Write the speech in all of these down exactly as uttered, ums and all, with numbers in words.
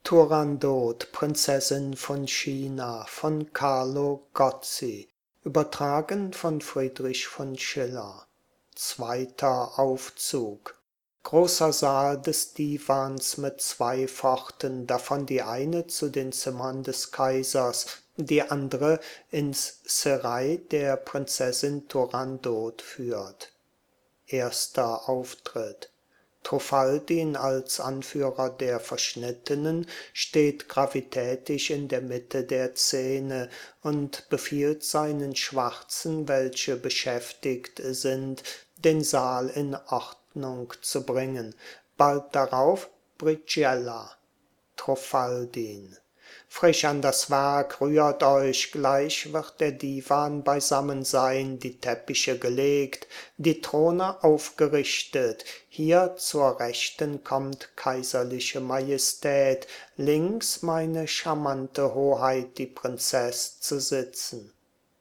Turandot, Prinzessin von China von Carlo Gozzi, übertragen von Friedrich von Schiller. Zweiter Aufzug. Großer Saal des Divans mit zwei Pforten, davon die eine zu den Zimmern des Kaisers, die andere ins Serail der Prinzessin Turandot führt. Erster Auftritt. Truffaldin als Anführer der Verschnittenen steht gravitätisch in der Mitte der Szene und befiehlt seinen Schwarzen, welche beschäftigt sind, den Saal in Ordnung zu bringen. Bald darauf Brighella. Truffaldin. Frisch an das Werk, rührt euch, gleich wird der Divan beisammen sein, die Teppiche gelegt, die Throne aufgerichtet. Hier zur Rechten kommt kaiserliche Majestät, links meine charmante Hoheit, die Prinzess, zu sitzen.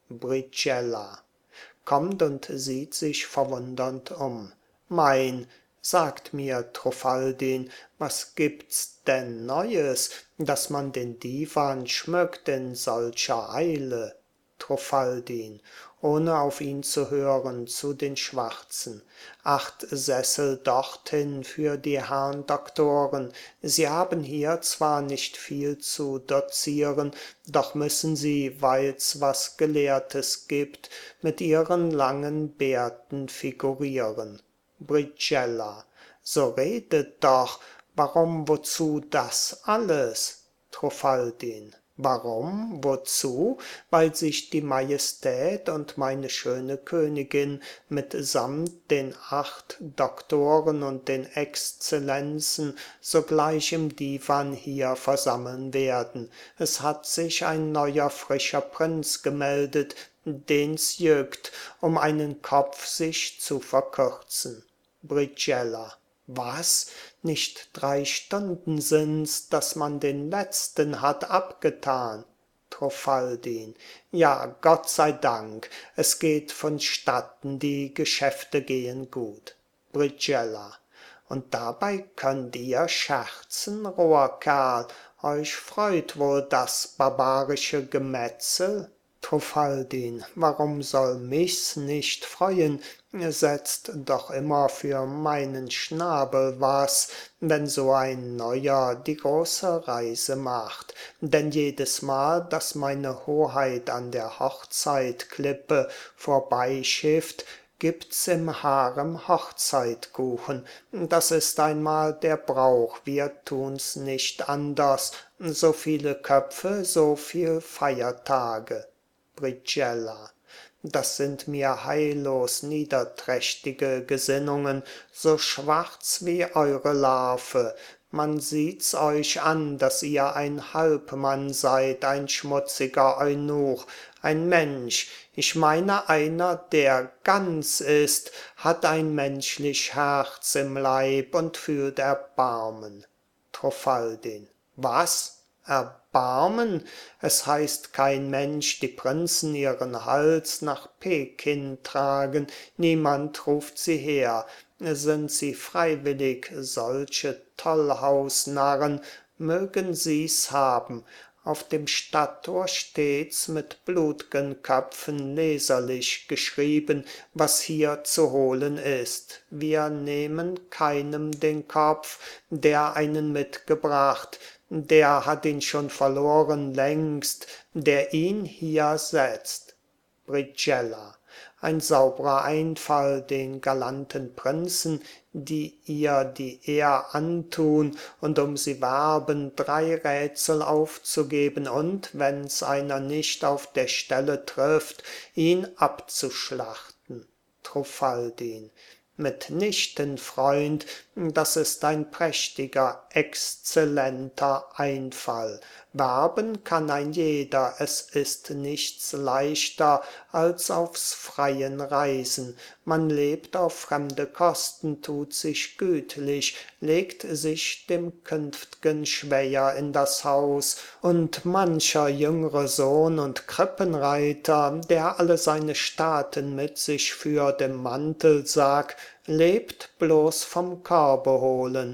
Brighella kommt und sieht sich verwundernd um. Mein, sagt mir Truffaldin, was gibt's denn Neues, dass man den Divan schmückt in solcher Eile? Truffaldin, ohne auf ihn zu hören, zu den Schwarzen. Acht Sessel dorthin für die Herrn Doktoren. Sie haben hier zwar nicht viel zu dozieren, doch müssen sie, weil's was Gelehrtes gibt, mit ihren langen Bärten figurieren. Brighella, so redet doch, warum, wozu das alles? Truffaldin, warum, wozu? Weil sich die Majestät und meine schöne Königin mitsamt den acht Doktoren und den Exzellenzen sogleich im Divan hier versammeln werden. Es hat sich ein neuer frischer Prinz gemeldet, den's jückt, um einen Kopf sich zu verkürzen. Brighella, was? Nicht drei Stunden sind's, dass man den letzten hat abgetan. Truffaldin, ja, Gott sei Dank, es geht vonstatten, die Geschäfte gehen gut. Brighella, und dabei könnt ihr scherzen, roher Kerl, euch freut wohl das barbarische Gemetzel? Truffaldin, warum soll mich's nicht freuen? Setzt doch immer für meinen Schnabel was, wenn so ein Neuer die große Reise macht. Denn jedes Mal, dass meine Hoheit an der Hochzeitklippe vorbeischifft, gibt's im Harem Hochzeitkuchen. Das ist einmal der Brauch, wir tun's nicht anders. So viele Köpfe, so viel Feiertage. Brighella, das sind mir heillos niederträchtige Gesinnungen, so schwarz wie eure Larve. Man sieht's euch an, dass ihr ein Halbmann seid, ein schmutziger Eunuch, ein Mensch. Ich meine, einer, der ganz ist, hat ein menschlich Herz im Leib und fühlt Erbarmen. Truffaldin, was? Erbarmen? Es heißt kein Mensch, die Prinzen ihren Hals nach Peking tragen, niemand ruft sie her. Sind sie freiwillig, solche Tollhausnarren, mögen sie's haben. Auf dem Stadttor steht's mit blut'gen Köpfen leserlich geschrieben, was hier zu holen ist. Wir nehmen keinem den Kopf, der einen mitgebracht, der hat ihn schon verloren längst, der ihn hier setzt. Brighella, ein saubrer Einfall, den galanten Prinzen, die ihr die Ehr antun und um sie werben, drei Rätsel aufzugeben und, wenn's einer nicht auf der Stelle trifft, ihn abzuschlachten. Truffaldin, mitnichten, Freund, das ist ein prächtiger, exzellenter Einfall. Werben kann ein jeder, es ist nichts leichter als aufs freien Reisen. Man lebt auf fremde Kosten, tut sich gütlich, legt sich dem künft'gen Schwäher in das Haus, und mancher jüngre Sohn und Krippenreiter, der alle seine Staaten mit sich führt im Mantelsack, lebt bloß vom Körbe holen.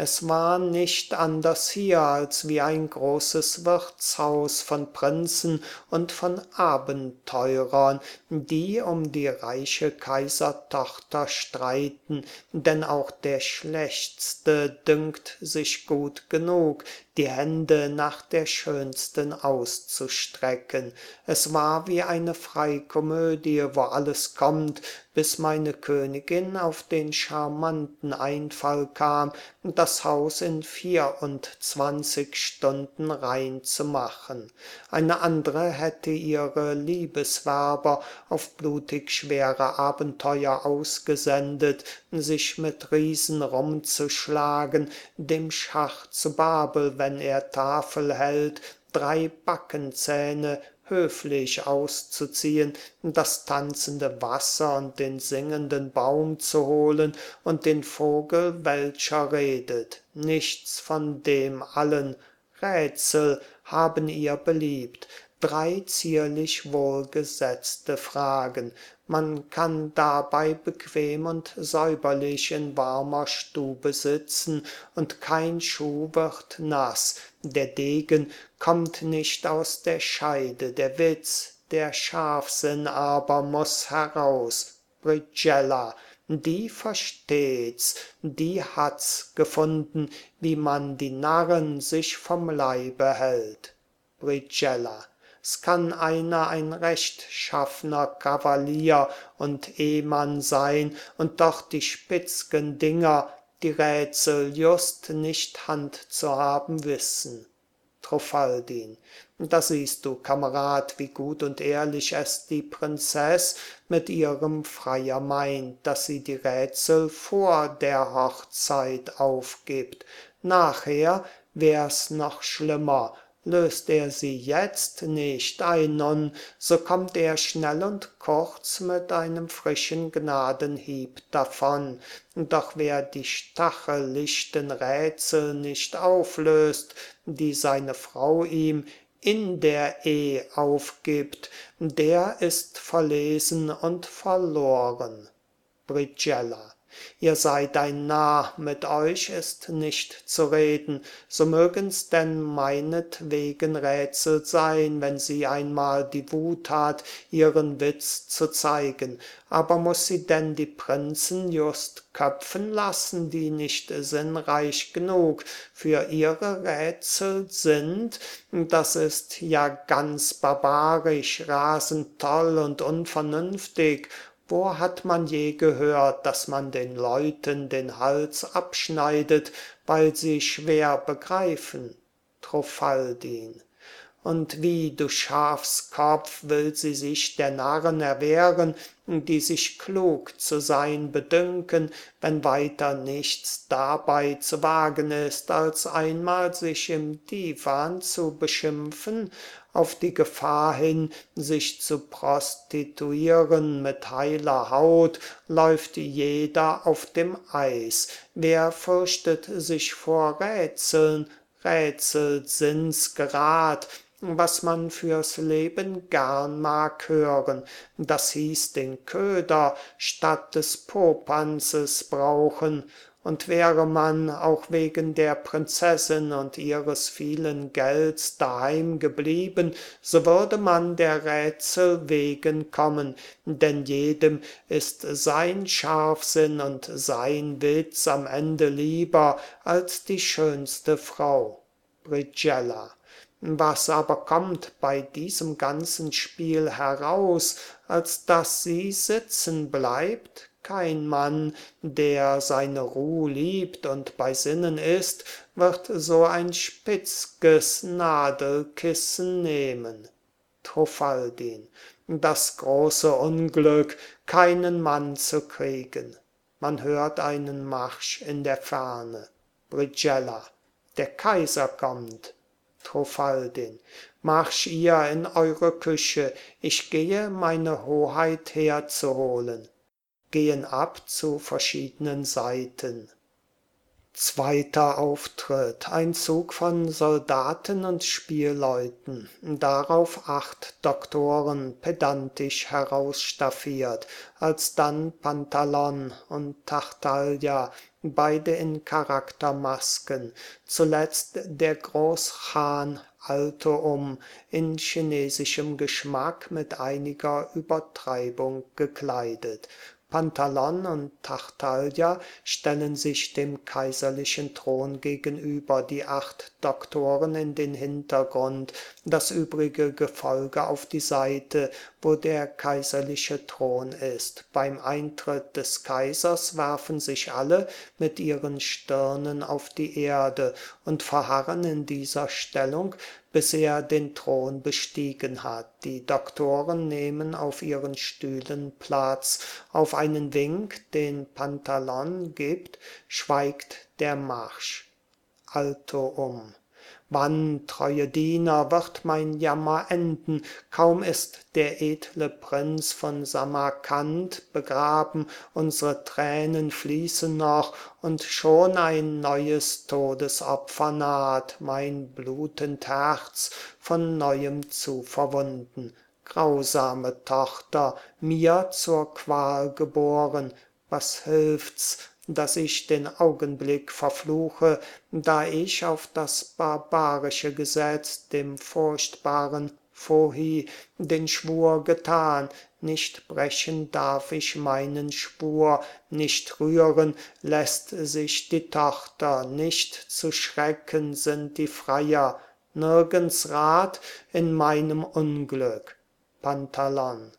Es war nicht anders hier als wie ein großes Wirtshaus von Prinzen und von Abenteurern, die um die reiche Kaisertochter streiten, denn auch der Schlechtste dünkt sich gut genug, die Hände nach der Schönsten auszustrecken. Es war wie eine Freikomödie, wo alles kommt, bis meine Königin auf den charmanten Einfall kam, das Haus in vierundzwanzig Stunden rein zu machen. Eine andere hätte ihre Liebeswerber auf blutig schwere Abenteuer ausgesendet, sich mit Riesen rumzuschlagen, dem Schach zu Babel, wenn er Tafel hält, drei Backenzähne höflich auszuziehen, das tanzende Wasser und den singenden Baum zu holen und den Vogel, welcher redet. Nichts von dem allen. Rätsel haben ihr beliebt, drei zierlich wohlgesetzte Fragen. Man kann dabei bequem und säuberlich in warmer Stube sitzen, und kein Schuh wird nass, der Degen kommt nicht aus der Scheide, der Witz, der Scharfsinn aber muß heraus. Brighella, die versteht's, die hat's gefunden, wie man die Narren sich vom Leibe hält. Brighella, s kann einer ein rechtschaffner Kavalier und Ehmann sein und doch die spitz'gen Dinger, die Rätsel just nicht Hand zu haben wissen. Truffaldin, da siehst du, Kamerad, wie gut und ehrlich es die Prinzeß mit ihrem Freier meint, dass sie die Rätsel vor der Hochzeit aufgibt. Nachher wär's noch schlimmer. Löst er sie jetzt nicht, ei nun, so kommt er schnell und kurz mit einem frischen Gnadenhieb davon. Doch wer die stachelichten Rätsel nicht auflöst, die seine Frau ihm in der Eh aufgibt, der ist verlesen und verloren. Brighella, ihr seid ein Narr, mit euch ist nicht zu reden, so mögen's denn meinetwegen Rätsel sein, wenn sie einmal die Wut hat, ihren Witz zu zeigen. Aber muß sie denn die Prinzen just köpfen lassen, die nicht sinnreich genug für ihre Rätsel sind? Das ist ja ganz barbarisch, rasend toll und unvernünftig. Wo hat man je gehört, dass man den Leuten den Hals abschneidet, weil sie schwer begreifen? Truffaldin, und wie, du Schafskopf, will sie sich der Narren erwehren, die sich klug zu sein bedünken, wenn weiter nichts dabei zu wagen ist, als einmal sich im Divan zu beschimpfen, auf die Gefahr hin, sich zu prostituieren mit heiler Haut, läuft jeder auf dem Eis. Wer fürchtet sich vor Rätseln? Rätsel sind's gerad, was man fürs Leben gern mag hören. Das hieß den Köder statt des Popanzes brauchen, und wäre man auch wegen der Prinzessin und ihres vielen Gelds daheim geblieben, so würde man der Rätsel wegen kommen, denn jedem ist sein Scharfsinn und sein Witz am Ende lieber als die schönste Frau. Brighella, was aber kommt bei diesem ganzen Spiel heraus, als dass sie sitzen bleibt? Kein Mann, der seine Ruh liebt und bei Sinnen ist, wird so ein spitz'ges Nadelkissen nehmen. Truffaldin, das große Unglück, keinen Mann zu kriegen. Man hört einen Marsch in der Ferne. Brighella, der Kaiser kommt. Truffaldin, marsch ihr in eure Küche, ich gehe meine Hoheit herzuholen. Gehen ab zu verschiedenen Seiten. Zweiter Auftritt, ein Zug von Soldaten und Spielleuten, darauf acht Doktoren pedantisch herausstaffiert, alsdann Pantalon und Tartaglia, beide in Charaktermasken, zuletzt der Großchan Altoum in chinesischem Geschmack mit einiger Übertreibung gekleidet. Pantalon und Tartaglia stellen sich dem kaiserlichen Thron gegenüber, die acht Doktoren in den Hintergrund, das übrige Gefolge auf die Seite, wo der kaiserliche Thron ist. Beim Eintritt des Kaisers werfen sich alle mit ihren Stirnen auf die Erde und verharren in dieser Stellung, bis er den Thron bestiegen hat. Die Doktoren nehmen auf ihren Stühlen Platz. Auf einen Wink, den Pantalon gibt, schweigt der Marsch. Altoum. Wann, treue Diener, wird mein Jammer enden? Kaum ist der edle Prinz von Samarkand begraben, unsere Tränen fließen noch, und schon ein neues Todesopfer naht, mein blutend Herz von neuem zu verwunden. Grausame Tochter, mir zur Qual geboren, was hilft's, dass ich den Augenblick verfluche, da ich auf das barbarische Gesetz, dem furchtbaren Phohi, den Schwur getan, nicht brechen darf ich meinen Schwur, nicht rühren lässt sich die Tochter, nicht zu schrecken sind die Freier, nirgends Rat in meinem Unglück. Pantalon.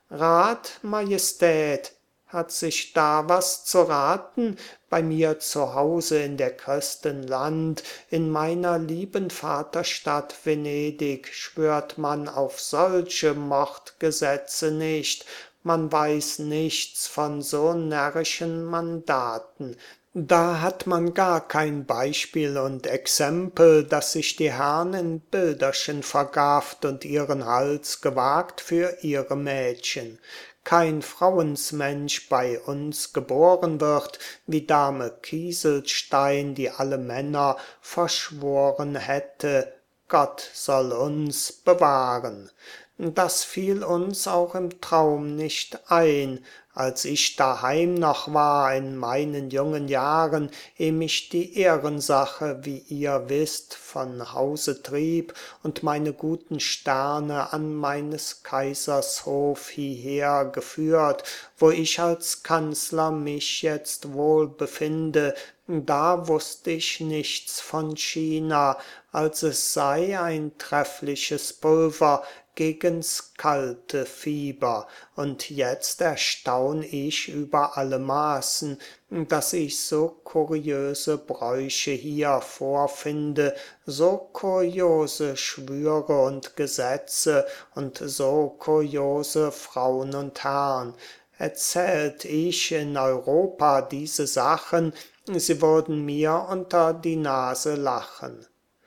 Rat, Majestät, hat sich da was zu raten? Bei mir zu Hause in der Christen Land, in meiner lieben Vaterstadt Venedig, schwört man auf solche Mordgesetze nicht, man weiß nichts von so närrischen Mandaten. Da hat man gar kein Beispiel und Exempel, dass sich die Herrn in Bilderchen vergafft und ihren Hals gewagt für ihre Mädchen. Kein Frauensmensch bei uns geboren wird, wie Dame Kieselstein, die alle Männer verschworen hätte. Gott soll uns bewahren. Das fiel uns auch im Traum nicht ein, als ich daheim noch war in meinen jungen Jahren, eh mich die Ehrensache, wie ihr wisst, von Hause trieb und meine guten Sterne an meines Kaisers Hof hieher geführt, wo ich als Kanzler mich jetzt wohl befinde, da wusst ich nichts von China, als es sei ein treffliches Pulver gegen's kalte Fieber, und jetzt erstaun ich über alle Maßen, dass ich so kuriöse Bräuche hier vorfinde, so kuriose Schwüre und Gesetze und so kuriose Frauen und Herrn. Erzählt ich in Europa diese Sachen, sie würden mir unter die Nase lachen.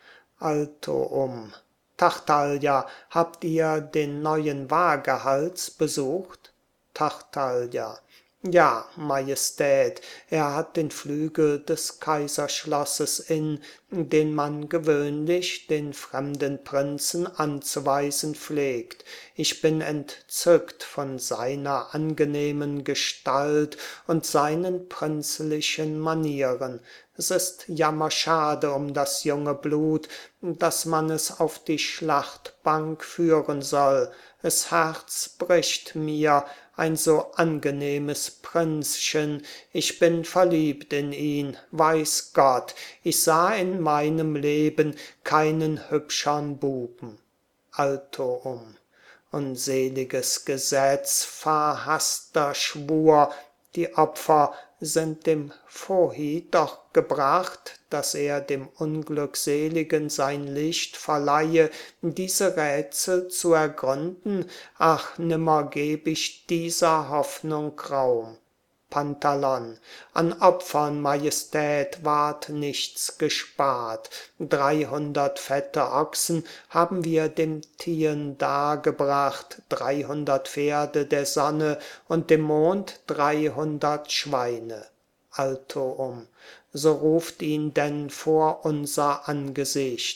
Altoum. Tartaglia, habt ihr den neuen Waagehals besucht? Tartaglia. Ja, Majestät, er hat den Flügel des Kaiserschlosses in, den man gewöhnlich den fremden Prinzen anzuweisen pflegt. Ich bin entzückt von seiner angenehmen Gestalt und seinen prinzlichen Manieren. Es ist jammerschade um das junge Blut, dass man es auf die Schlachtbank führen soll. Es Herz bricht mir, ein so angenehmes Prinzchen, ich bin verliebt in ihn, weiß Gott, ich sah in meinem Leben keinen hübschern Buben. Altoum. Unseliges Gesetz, verhasster Schwur, die Opfer sind dem Phohi doch gebracht, dass er dem Unglückseligen sein Licht verleihe, diese Rätsel zu ergründen, ach, nimmer geb ich dieser Hoffnung Raum. Pantalon. An Opfern, Majestät, ward nichts gespart. Dreihundert fette Ochsen haben wir dem Tieren dargebracht, dreihundert Pferde der Sonne und dem Mond dreihundert Schweine. Altoum. So ruft ihn denn vor unser Angesicht.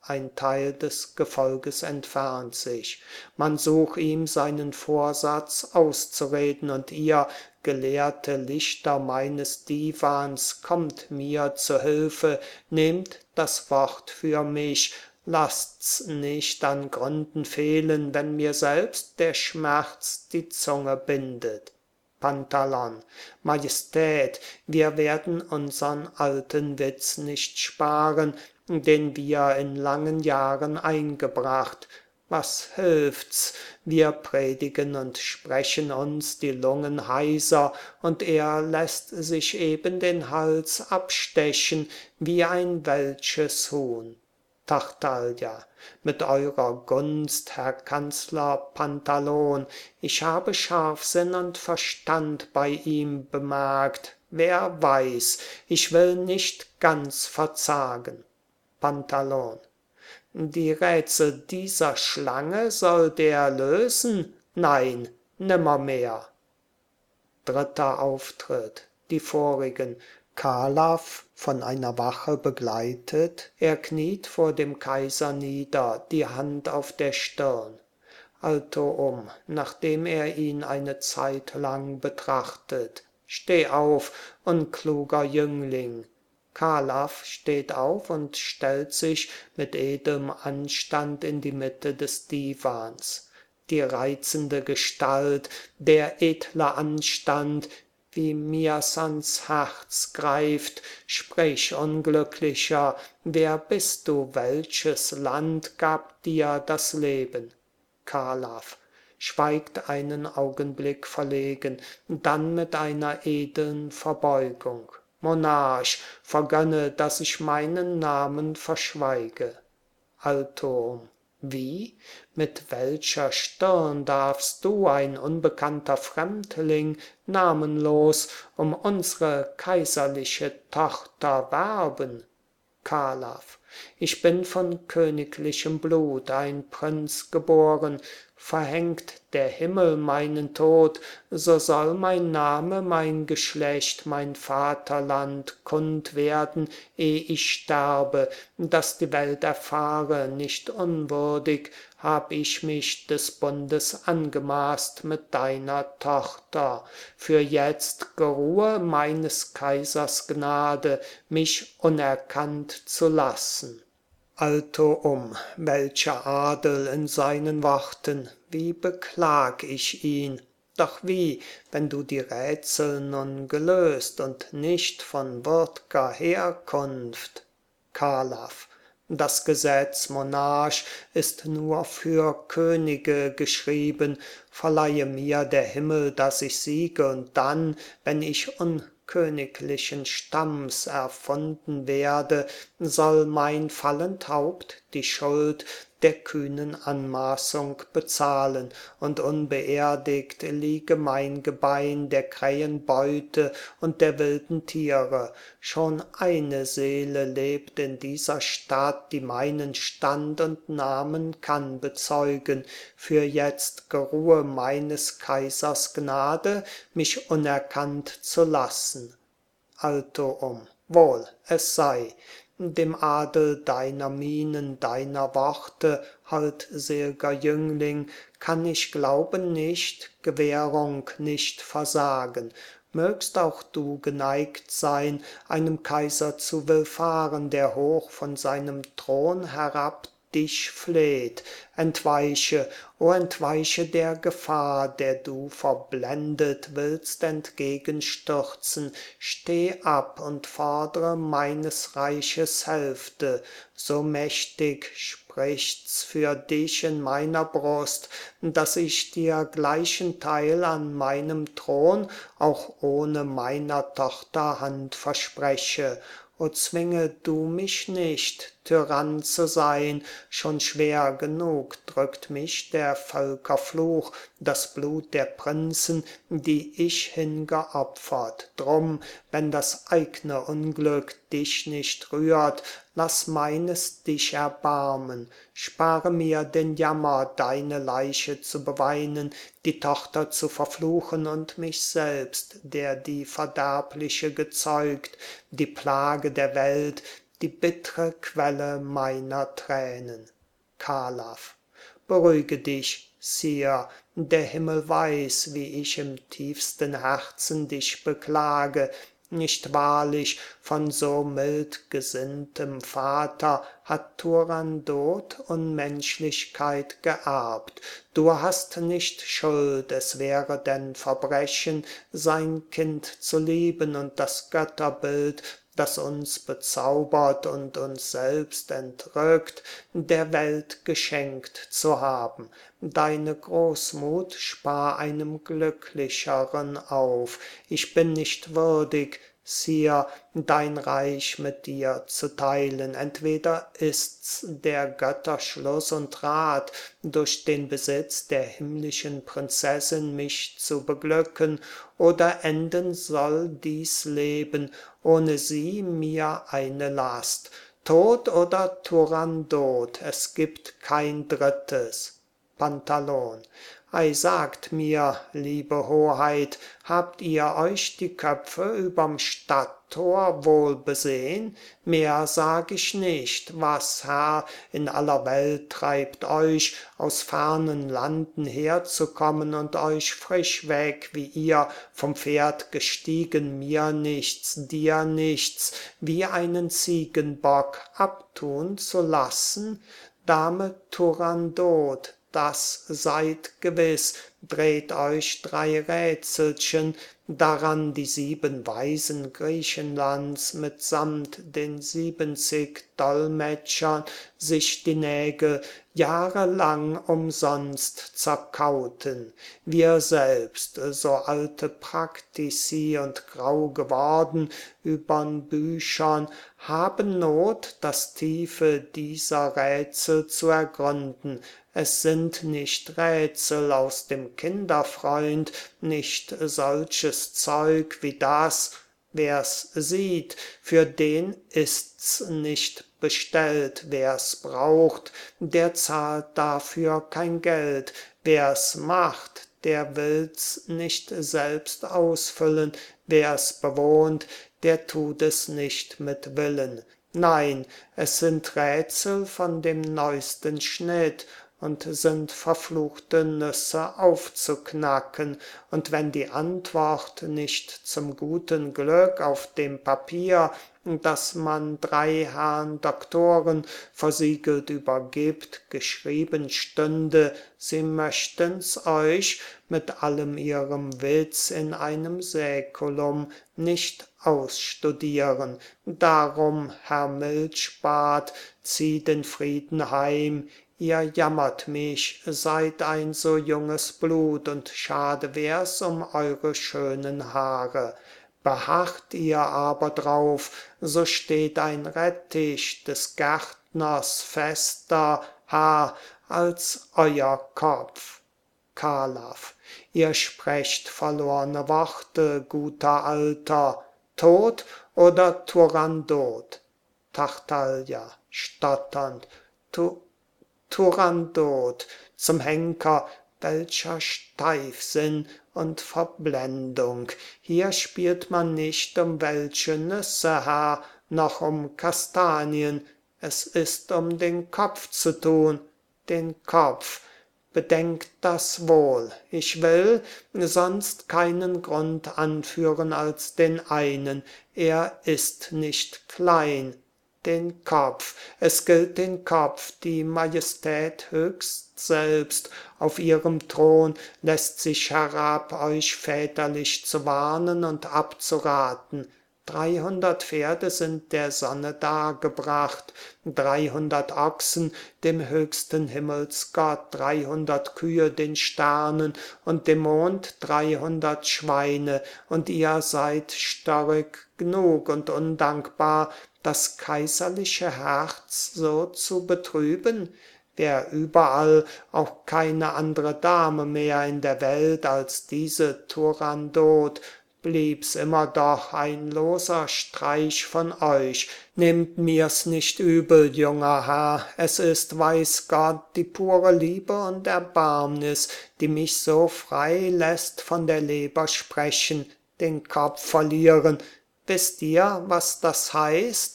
ein Teil des Gefolges entfernt sich. Man sucht ihm seinen Vorsatz auszureden, und ihr, gelehrte Lichter meines Divans, kommt mir zu Hilfe, nehmt das Wort für mich, lasst's nicht an Gründen fehlen, wenn mir selbst der Schmerz die Zunge bindet. Pantalon: Majestät, wir werden unsern alten Witz nicht sparen, den wir in langen Jahren eingebracht. Was hilft's? Wir predigen und sprechen uns die Lungen heiser, und er lässt sich eben den Hals abstechen wie ein weltsches Huhn. Tartaglia: Mit eurer Gunst, Herr Kanzler Pantalon, ich habe Scharfsinn und Verstand bei ihm bemerkt. Wer weiß, ich will nicht ganz verzagen. Pantalon: Die Rätsel dieser Schlange soll der lösen? Nein, nimmermehr. Dritter Auftritt: Die vorigen. Karlov, von einer Wache begleitet, er kniet vor dem Kaiser nieder, die Hand auf der Stirn. Alto-um, nachdem er ihn eine Zeit lang betrachtet. Steh auf, unkluger Jüngling. Karlov steht auf und stellt sich mit edlem Anstand in die Mitte des Divans. Die reizende Gestalt, der edle Anstand, wie mir's ans Herz greift. Sprich, Unglücklicher, wer bist du, welches Land gab dir das Leben? Karlov schweigt einen Augenblick verlegen, dann mit einer edeln Verbeugung. Monarch, vergönne, dass ich meinen Namen verschweige. Alto-um: Wie? Mit welcher Stirn darfst du, ein unbekannter Fremdling, namenlos, um unsre kaiserliche Tochter werben? Karlov: Ich bin von königlichem Blut, ein Prinz geboren. Verhängt der Himmel meinen Tod, so soll mein Name, mein Geschlecht, mein Vaterland kund werden, eh ich sterbe, dass die Welt erfahre, nicht unwürdig hab ich mich des Bundes angemaßt mit deiner Tochter. Für jetzt geruhe meines Kaisers Gnade, mich unerkannt zu lassen. Alto-um, welcher Adel in seinen Worten, wie beklag ich ihn! Doch wie, wenn du die Rätsel nun gelöst und nicht von würd'ger Herkunft? Karlov: Das Gesetz, Monarch, ist nur für Könige geschrieben. Verleihe mir der Himmel, dass ich siege, und dann, wenn ich unköniglichen Stamms erfunden werde, soll mein fallend Haupt die Schuld der kühnen Anmaßung bezahlen, und unbeerdigt liege mein Gebein der Krähen Beute und der wilden Tiere. Schon eine Seele lebt in dieser Stadt, die meinen Stand und Namen kann bezeugen. Für jetzt geruhe meines Kaisers Gnade, mich unerkannt zu lassen. Alto-um: Wohl, es sei. Dem Adel deiner Mienen, deiner Worte, holdsel'ger Jüngling, kann ich glauben nicht, Gewährung nicht versagen. Mögst auch du geneigt sein, einem Kaiser zu willfahren, der hoch von seinem Thron herab dich fleht. Entweiche, o entweiche der Gefahr, der du verblendet willst entgegenstürzen. Steh ab und fordre meines Reiches Hälfte, so mächtig spricht's für dich in meiner Brust, dass ich dir gleichen Teil an meinem Thron auch ohne meiner Tochter Hand verspreche. O zwinge du mich nicht, Tyrann zu sein, schon schwer genug drückt mich der Völker Fluch, das Blut der Prinzen, die ich hingeopfert. Drum, wenn das eigne Unglück dich nicht rührt, lass meines dich erbarmen. Spare mir den Jammer, deine Leiche zu beweinen, die Tochter zu verfluchen und mich selbst, der die Verderbliche gezeugt, die Plage der Welt, die bittre Quelle meiner Tränen. Kalav. Beruhige dich, Sire, der Himmel weiß, wie ich im tiefsten Herzen dich beklage. Nicht wahrlich von so mildgesinntem Vater hat Turandot Unmenschlichkeit geerbt. Du hast nicht Schuld, es wäre denn Verbrechen, sein Kind zu lieben und das Götterbild, das uns bezaubert und uns selbst entrückt, der Welt geschenkt zu haben. Deine Großmut spar einem Glücklicheren auf. Ich bin nicht würdig, Sire, dein Reich mit dir zu teilen. Entweder ist's der Götter Schluss und Rat, durch den Besitz der himmlischen Prinzessin mich zu beglücken, oder enden soll dies Leben, ohne sie mir eine Last. Tod oder Turandot, es gibt kein Drittes. Pantalon. Ei, sagt mir, liebe Hoheit, habt ihr euch die Köpfe überm Stadttor wohl besehn? Mehr sag ich nicht, was, Herr, in aller Welt treibt euch, aus fernen Landen herzukommen und euch frisch weg, wie ihr vom Pferd gestiegen, mir nichts, dir nichts, wie einen Ziegenbock abtun zu lassen? Dame Turandot, das seid gewiss, dreht euch drei Rätselchen, daran die sieben Weisen Griechenlands mitsamt den siebenzig Dolmetschern sich die Nägel jahrelang umsonst zerkauten. Wir selbst, so alte Praktici und grau geworden übern Büchern, haben Not, das Tiefe dieser Rätsel zu ergründen. Es sind nicht Rätsel aus dem Kinderfreund, nicht solches Zeug wie das, wer's sieht, für den ist's nicht bestellt, wer's braucht, der zahlt dafür kein Geld, wer's macht, der will's nicht selbst ausfüllen, wer's bewohnt, der tut es nicht mit Willen. Nein, es sind Rätsel von dem neusten Schnitt, und sind verfluchte Nüsse aufzuknacken, und wenn die Antwort nicht zum guten Glück auf dem Papier, das man drei Herrn Doktoren versiegelt übergibt, geschrieben stünde, sie möchten's euch mit allem ihrem Witz in einem Säkulum nicht ausstudieren. Darum, Herr Milchbart, zieht in Frieden heim, ihr jammert mich, seid ein so junges Blut, und schade wär's um eure schönen Haare. Beharrt ihr aber drauf, so steht ein Rettich des Gärtners fester, ha, als euer Kopf. Kalav. Ihr sprecht verlorne Worte, guter Alter, Tod oder Turandot? Tartaglia, stotternd, tu Turandot, zum Henker, welcher Steifsinn und Verblendung. Hier spielt man nicht um welche Nüsse, Herr, noch um Kastanien, es ist um den Kopf zu tun, den Kopf. Bedenkt das wohl, ich will sonst keinen Grund anführen als den einen, er ist nicht klein, den Kopf, es gilt den Kopf, die Majestät höchst selbst auf ihrem Thron lässt sich herab, euch väterlich zu warnen und abzuraten. Dreihundert Pferde sind der Sonne dargebracht, dreihundert Ochsen dem höchsten Himmelsgott, dreihundert Kühe den Sternen und dem Mond dreihundert Schweine, und ihr seid störrig gnug und undankbar, das kaiserliche Herz so zu betrüben? Wär überall auch keine andere Dame mehr in der Welt als diese Turandot, blieb's immer doch ein loser Streich von euch. Nehmt mir's nicht übel, junger Herr, es ist, weiß Gott, die pure Liebe und Erbarmnis, die mich so frei lässt von der Leber sprechen, den Kopf verlieren. Wisst ihr, was das heißt?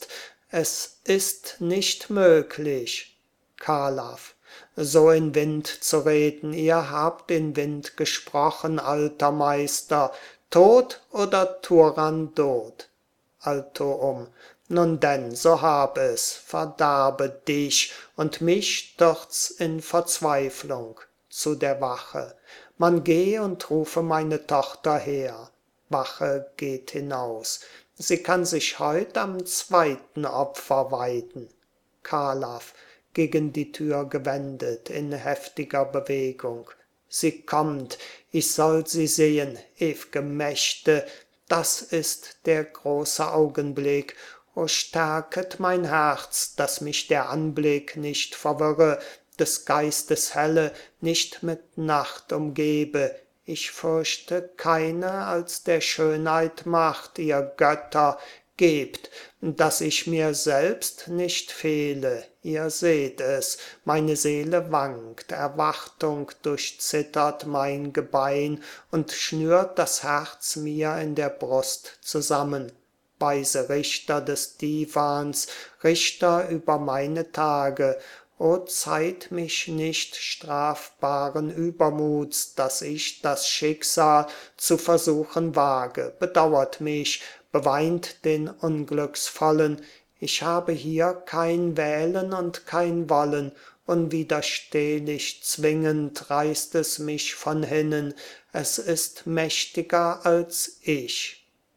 es ist nicht möglich. Kalav: So in Wind zu reden, ihr habt in Wind gesprochen, alter Meister, Tod oder Turandot? Alto-Um: Nun denn, so hab es, verderbe dich, und mich stürz in Verzweiflung. Zu der Wache: Man geh und rufe meine Tochter her. Wache geht hinaus. Sie kann sich heut am zweiten Opfer weiden. Kalav gegen die Tür gewendet, in heftiger Bewegung. Sie kommt, ich soll sie sehen, ew'ge Mächte, das ist der große Augenblick. O stärket mein Herz, dass mich der Anblick nicht verwirre, des Geistes Helle nicht mit Nacht umgebe. Ich fürchte keine als der Schönheit Macht, ihr Götter, gebt, dass ich mir selbst nicht fehle. Ihr seht es, meine Seele wankt, Erwartung durchzittert mein Gebein und schnürt das Herz mir in der Brust zusammen. Weise Richter des Divans, Richter über meine Tage, o zeiht mich nicht strafbaren Übermuts, dass ich das Schicksal zu versuchen wage. Bedauert mich, beweint den Unglücksvollen, ich habe hier kein Wählen und kein Wollen, unwiderstehlich zwingend reißt es mich von hinnen, es ist mächtiger als ich.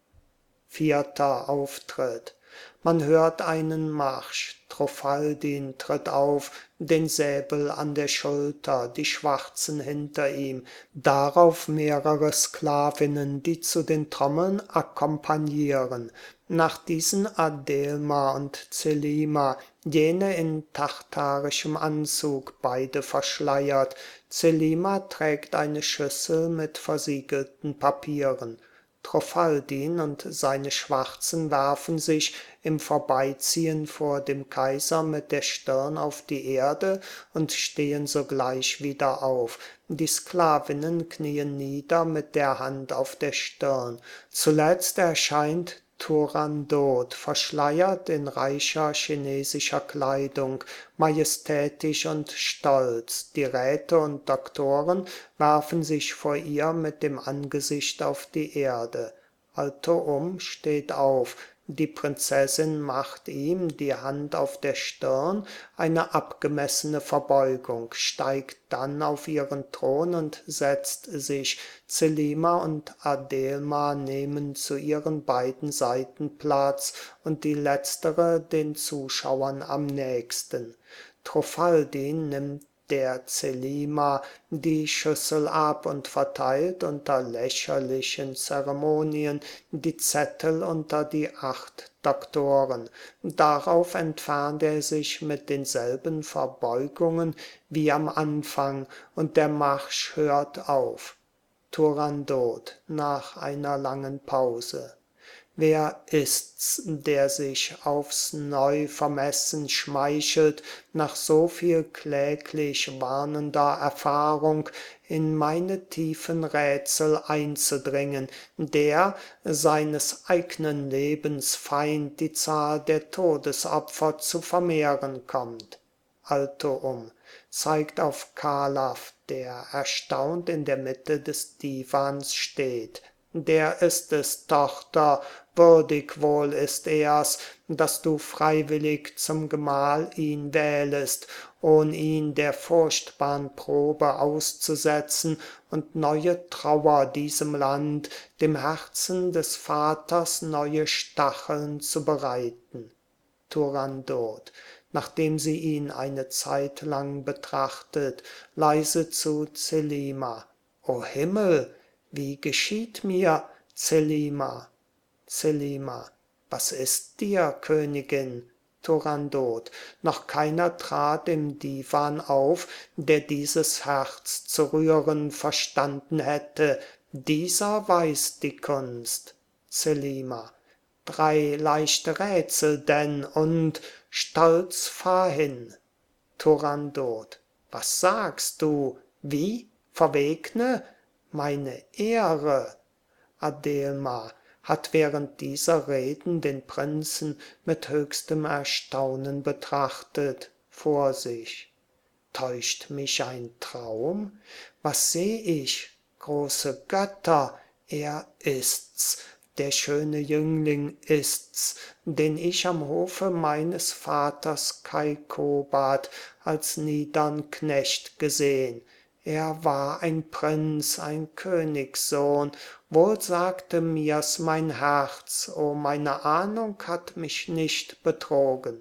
Vierter Auftritt. Man hört einen Marsch, Truffaldin tritt auf, den Säbel an der Schulter, die Schwarzen hinter ihm, darauf mehrere Sklavinnen, die zu den Trommeln akkompagnieren. Nach diesen Adelma und Zelima, jene in tartarischem Anzug, beide verschleiert. Zelima trägt eine Schüssel mit versiegelten Papieren. Truffaldin und seine Schwarzen werfen sich im Vorbeiziehen vor dem Kaiser mit der Stirn auf die Erde und stehen sogleich wieder auf. Die Sklavinnen knien nieder mit der Hand auf der Stirn. Zuletzt erscheint Turandot, verschleiert in reicher chinesischer Kleidung, majestätisch und stolz. Die Räte und Doktoren werfen sich vor ihr mit dem Angesicht auf die Erde. Alto-Um steht auf, die Prinzessin macht ihm, die Hand auf der Stirn, eine abgemessene Verbeugung, steigt dann auf ihren Thron und setzt sich. Zelima und Adelma nehmen zu ihren beiden Seiten Platz und die letztere den Zuschauern am nächsten. Truffaldin nimmt der Zelima die Schüssel ab und verteilt unter lächerlichen Zeremonien die Zettel unter die acht Doktoren. Darauf entfernt er sich mit denselben Verbeugungen wie am Anfang, und der Marsch hört auf. Turandot nach einer langen Pause. Wer ist's, der sich aufs Neu vermessen schmeichelt, nach so viel kläglich warnender Erfahrung in meine tiefen Rätsel einzudringen, der, seines eignen Lebens Feind, die Zahl der Todesopfer zu vermehren kommt? Alto-Um zeigt auf Kalav, der erstaunt in der Mitte des Divans steht. Der ist es, Tochter, würdig wohl ist er's, dass du freiwillig zum Gemahl ihn wählest, ohn ihn der furchtbarn Probe auszusetzen und neue Trauer diesem Land, dem Herzen des Vaters neue Stacheln zu bereiten. Turandot, nachdem sie ihn eine Zeit lang betrachtet, leise zu Zelima: O Himmel, wie geschieht mir, Zelima? Zelima: Was ist dir, Königin? Turandot: Noch keiner trat im Divan auf, der dieses Herz zu rühren verstanden hätte. Dieser weiß die Kunst. Zelima: Drei leichte Rätsel denn, und stolz fahr hin. Turandot: Was sagst du? Wie? Verwegne meine Ehre? Adelma: hat während dieser Reden den Prinzen mit höchstem Erstaunen betrachtet, vor sich. Täuscht mich ein Traum? Was seh ich? Große Götter, er ist's, der schöne Jüngling ist's, den ich am Hofe meines Vaters Kaikobat als niedern Knecht gesehn. Er war ein Prinz, ein Königssohn, wohl sagte mir's mein Herz, o meine Ahnung hat mich nicht betrogen.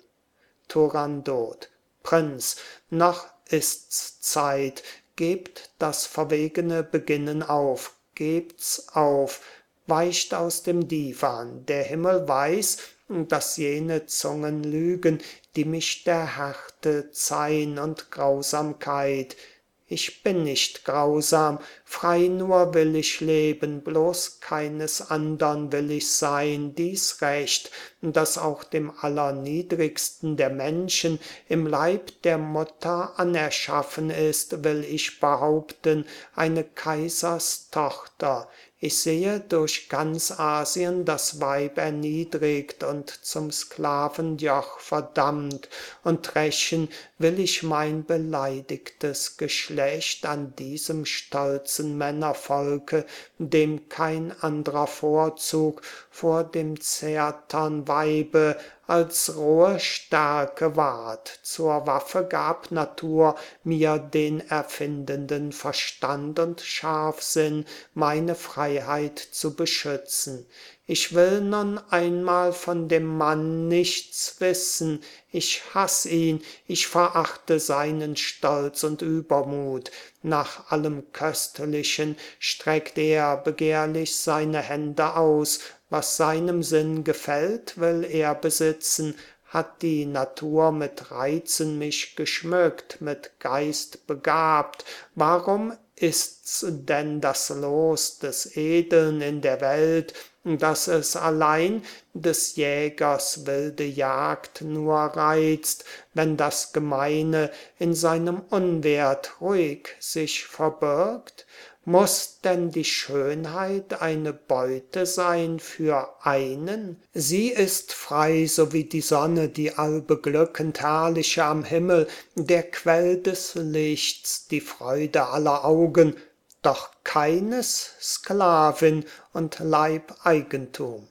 Turandot: Prinz, noch ist's Zeit, gebt das verwegene Beginnen auf, gebt's auf, weicht aus dem Divan, der Himmel weiß, dass jene Zungen lügen, die mich der Härte zeihn und Grausamkeit. Ich bin nicht grausam, frei nur will ich leben, bloß keines andern will ich sein, dies Recht, das auch dem allerniedrigsten der Menschen im Leib der Mutter anerschaffen ist, will ich behaupten, eine Kaiserstochter. Ich sehe durch ganz Asien das Weib erniedrigt und zum Sklavenjoch verdammt, und rächen will ich mein beleidigtes Geschlecht an diesem stolzen Männervolke, dem kein andrer Vorzug vor dem zärtern Weibe als rohe Stärke ward. Zur Waffe gab Natur mir den erfindenden Verstand und Scharfsinn, meine Freiheit zu beschützen. Ich will nun einmal von dem Mann nichts wissen, ich hass ihn, ich verachte seinen Stolz und Übermut. Nach allem Köstlichen streckt er begehrlich seine Hände aus, was seinem Sinn gefällt, will er besitzen, hat die Natur mit Reizen mich geschmückt, mit Geist begabt. Warum ist's denn das Los des Edeln in der Welt, dass es allein des Jägers wilde Jagd nur reizt, wenn das Gemeine in seinem Unwert ruhig sich verbirgt? Muß denn die Schönheit eine Beute sein für einen? Sie ist frei, so wie die Sonne, die allbeglückend herrliche am Himmel, der Quell des Lichts, die Freude aller Augen, doch keines Sklavin und Leibeigentum.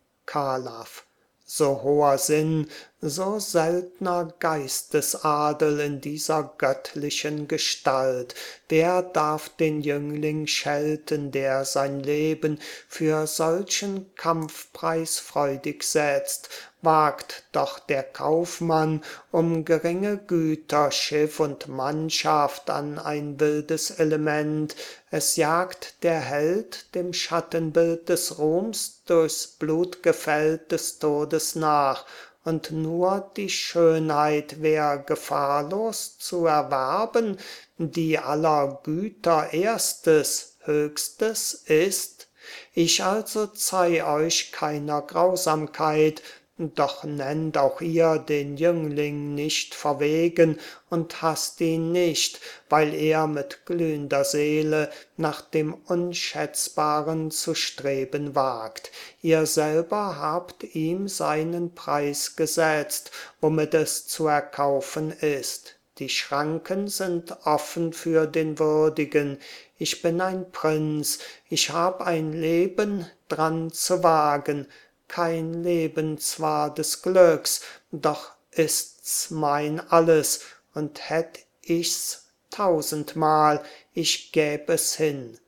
Kalaf: So hoher Sinn, so seltner Geistesadel in dieser göttlichen Gestalt. Wer darf den Jüngling schelten, der sein Leben für solchen Kampfpreis freudig setzt? Wagt doch der Kaufmann um geringe Güter, Schiff und Mannschaft an ein wildes Element. Es jagt der Held dem Schattenbild des Ruhms durchs Blutgefäll des Todes nach, und nur die Schönheit wär gefahrlos zu erwerben, die aller Güter erstes, höchstes ist. Ich also zeih euch keiner Grausamkeit, doch nennt auch ihr den Jüngling nicht verwegen und hasst ihn nicht, weil er mit glühender Seele nach dem Unschätzbaren zu streben wagt. Ihr selber habt ihm seinen Preis gesetzt, womit es zu erkaufen ist. Die Schranken sind offen für den Würdigen. Ich bin ein Prinz, ich hab ein Leben dran zu wagen, kein Leben zwar des Glücks, doch ist's mein alles, und hätt ich's tausendmal, ich gäb es hin.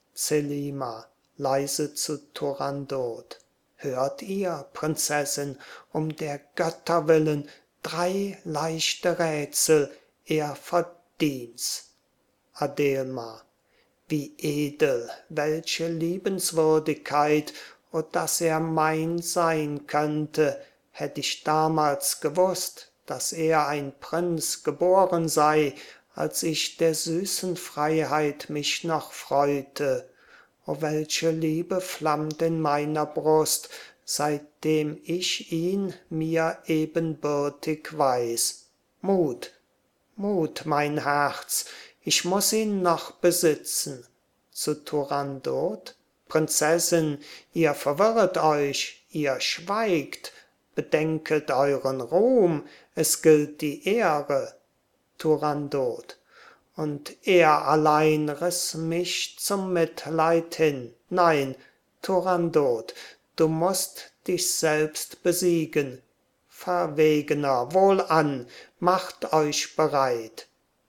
Zelima leise zu Turandot: Hört ihr, Prinzessin, um der Götter willen, drei leichte Rätsel, er verdient's. Adelma: Wie edel, welche Liebenswürdigkeit, o dass er mein sein könnte, hätt ich damals gewußt, dass er ein Prinz geboren sei, als ich der süßen Freiheit mich noch freute. O welche Liebe flammt in meiner Brust, seitdem ich ihn mir ebenbürtig weiß. Mut, Mut, mein Herz, ich muß ihn noch besitzen. Zu Turandot: Prinzessin, ihr verwirret euch, ihr schweigt, bedenket euren Ruhm, es gilt die Ehre. Turandot. Und er allein riß mich zum Mitleid hin. Nein, Turandot, du musst dich selbst besiegen. Verwegener, wohlan, macht euch bereit.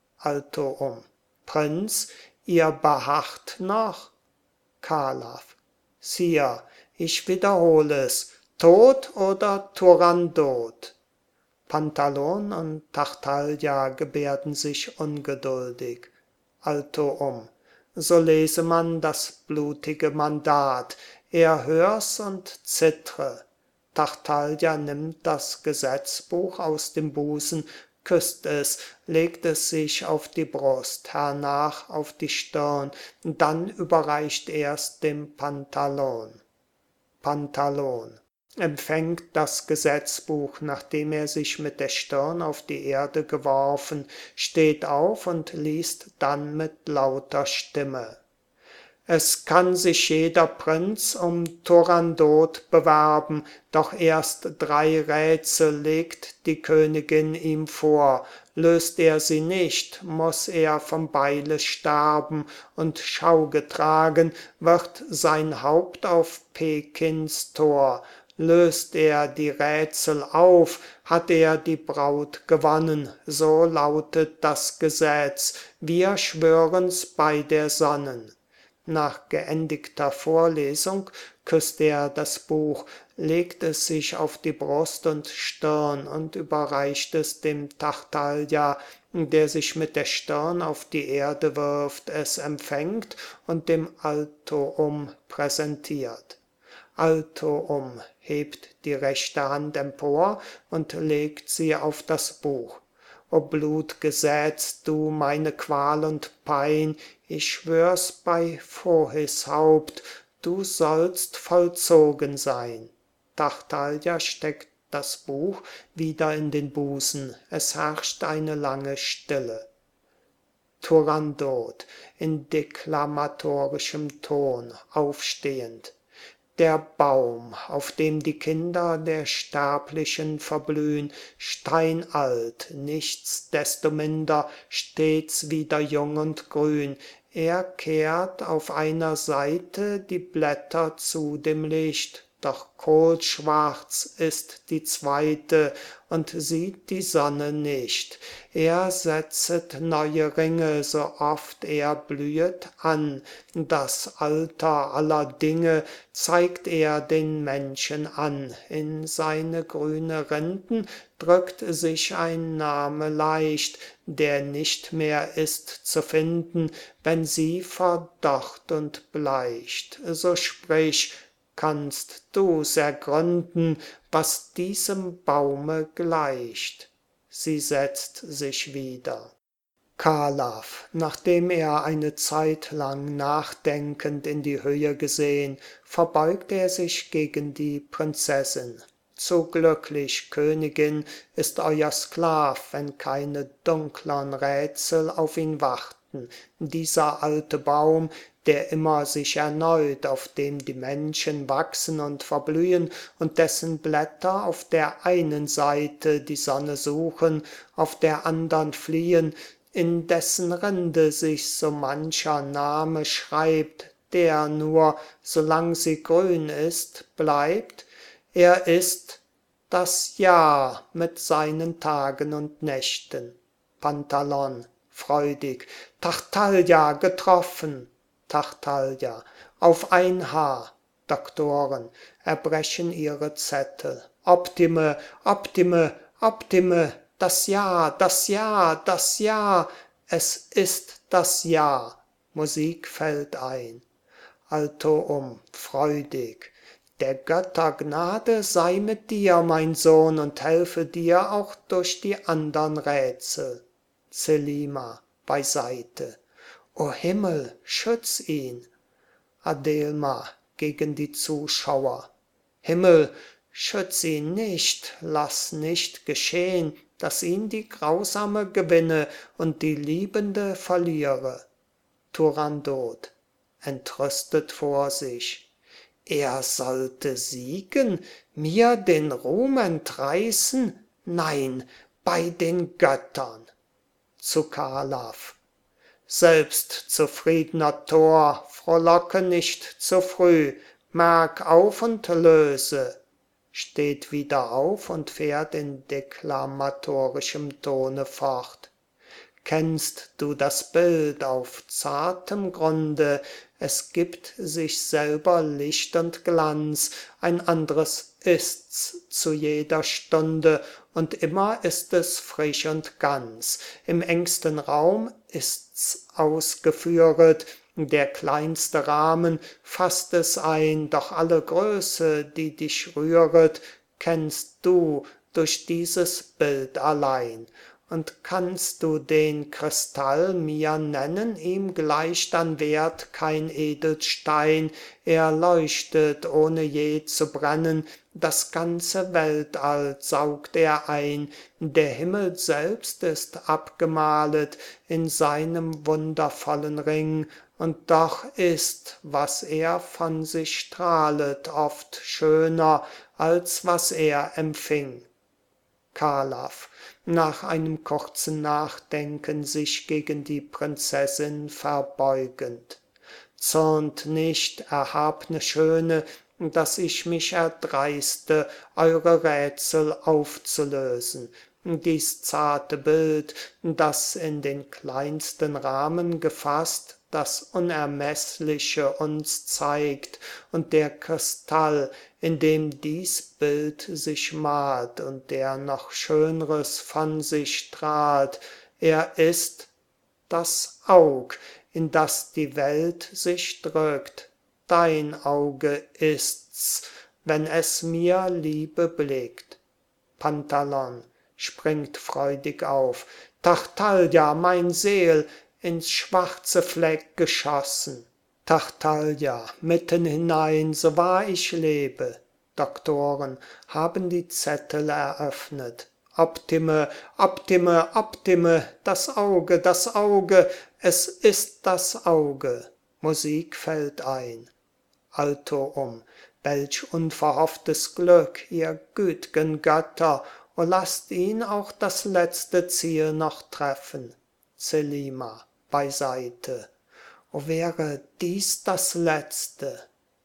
Alto Prinz, ihr beharrt noch? Kalav. Sire, ich wiederhol es, Tod oder Turandot? Pantalon und Tartaglia gebärden sich ungeduldig. Alto so lese man das blutige Mandat, er hör's und zittre. Tartaglia nimmt das Gesetzbuch aus dem Busen, küsst es, legt es sich auf die Brust, hernach auf die Stirn, dann überreicht er's dem Pantalon. Pantalon empfängt das Gesetzbuch, nachdem er sich mit der Stirn auf die Erde geworfen, steht auf und liest dann mit lauter Stimme. Es kann sich jeder Prinz um Turandot bewerben, doch erst drei Rätsel legt die Königin ihm vor. Löst er sie nicht, muß er vom Beile sterben, und Schau getragen wird sein Haupt auf Pekins Tor. Löst er die Rätsel auf, hat er die Braut gewonnen, so lautet das Gesetz, wir schwören's bei der Sonnen. Nach geendigter Vorlesung küsst er das Buch, legt es sich auf die Brust und Stirn und überreicht es dem Tartaglia, der sich mit der Stirn auf die Erde wirft, es empfängt und dem Alto präsentiert. Alto hebt die rechte Hand empor und legt sie auf das Buch. O Blutgesetz, du meine Qual und Pein, ich schwör's bei Phohis Haupt, du sollst vollzogen sein. Tartaglia steckt das Buch wieder in den Busen, es herrscht eine lange Stille. Turandot in deklamatorischem Ton, aufstehend. Der Baum, auf dem die Kinder der Sterblichen verblühen, steinalt, nichtsdestominder stets wieder jung und grün, er kehrt auf einer Seite die Blätter zu dem Licht, doch kohlschwarz ist die zweite und sieht die Sonne nicht. Er setzet neue Ringe, so oft er blühet, an. Das Alter aller Dinge zeigt er den Menschen an. In seine grüne Rinden drückt sich ein Name leicht, der nicht mehr ist zu finden, wenn sie verdorrt und bleicht. So sprich, kannst du's ergründen, was diesem Baume gleicht? Sie setzt sich wieder. Kalav, nachdem er eine Zeit lang nachdenkend in die Höhe gesehn, verbeugt er sich gegen die Prinzessin. Zu glücklich, Königin, ist euer Sklav, wenn keine dunklern Rätsel auf ihn warten. Dieser alte Baum, der immer sich erneut, auf dem die Menschen wachsen und verblühen und dessen Blätter auf der einen Seite die Sonne suchen, auf der andern fliehen, in dessen Rinde sich so mancher Name schreibt, der nur, solang sie grün ist, bleibt, er ist das Jahr mit seinen Tagen und Nächten. Pantalon, freudig, Tartaglia getroffen, Tartaglia, auf ein Haar. Doktoren erbrechen ihre Zettel. Optime, Optime, Optime, das Jahr, das Jahr, das Jahr, es ist das Jahr. Musik fällt ein. Alto freudig. Der Götter Gnade sei mit dir, mein Sohn, und helfe dir auch durch die andern Rätsel. Zelima, beiseite. O Himmel, schütz ihn! Adelma gegen die Zuschauer. Himmel, schütz ihn nicht, lass nicht geschehn, dass ihn die Grausame gewinne und die Liebende verliere. Turandot, entrüstet vor sich. Er sollte siegen, mir den Ruhm entreißen? Nein, bei den Göttern. Zu Kalav: Selbstzufriedner Tor, frohlocke nicht zu früh, merk auf und löse. Steht wieder auf und fährt in deklamatorischem Tone fort. Kennst du das Bild auf zartem Grunde, es gibt sich selber Licht und Glanz, ein andres ist's zu jeder Stunde, und immer ist es frisch und ganz. Im engsten Raum ist's ausgeführet, der kleinste Rahmen fasst es ein, doch alle Größe, die dich rühret, kennst du durch dieses Bild allein. Und kannst du den Kristall mir nennen, ihm gleicht an Wert kein Edelstein, er leuchtet ohne je zu brennen, das ganze Weltall saugt er ein, der Himmel selbst ist abgemalet in seinem wundervollen Ring, und doch ist, was er von sich strahlet, oft schöner, als was er empfing. Kalav, nach einem kurzen Nachdenken sich gegen die Prinzessin verbeugend: Zürnt nicht, erhabne Schöne, dass ich mich erdreiste, eure Rätsel aufzulösen. Dies zarte Bild, das in den kleinsten Rahmen gefasst das Unermessliche uns zeigt, und der Kristall, in dem dies Bild sich malt und der noch Schönres von sich strahlt, er ist das Aug, in das die Welt sich drückt. Dein Auge ist's, wenn es mir Liebe blickt. Pantalon springt freudig auf. Tartaglia, mein Seel, ins schwarze Fleck geschossen. Tartaglia, mitten hinein, so wahr ich lebe. Doktoren haben die Zettel eröffnet. Optime, Optime, Optime, das Auge, das Auge, es ist das Auge. Musik fällt ein. Alto um. Welch unverhofftes Glück, ihr güt'gen Götter, o lasst ihn auch das letzte Ziel noch treffen. Zelima, beiseite. O wäre dies das letzte.